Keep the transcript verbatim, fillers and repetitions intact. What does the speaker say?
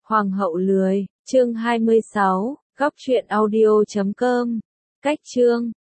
Hoàng hậu lười, chương hai mươi sáu, góc truyện audio chấm com. Cách chương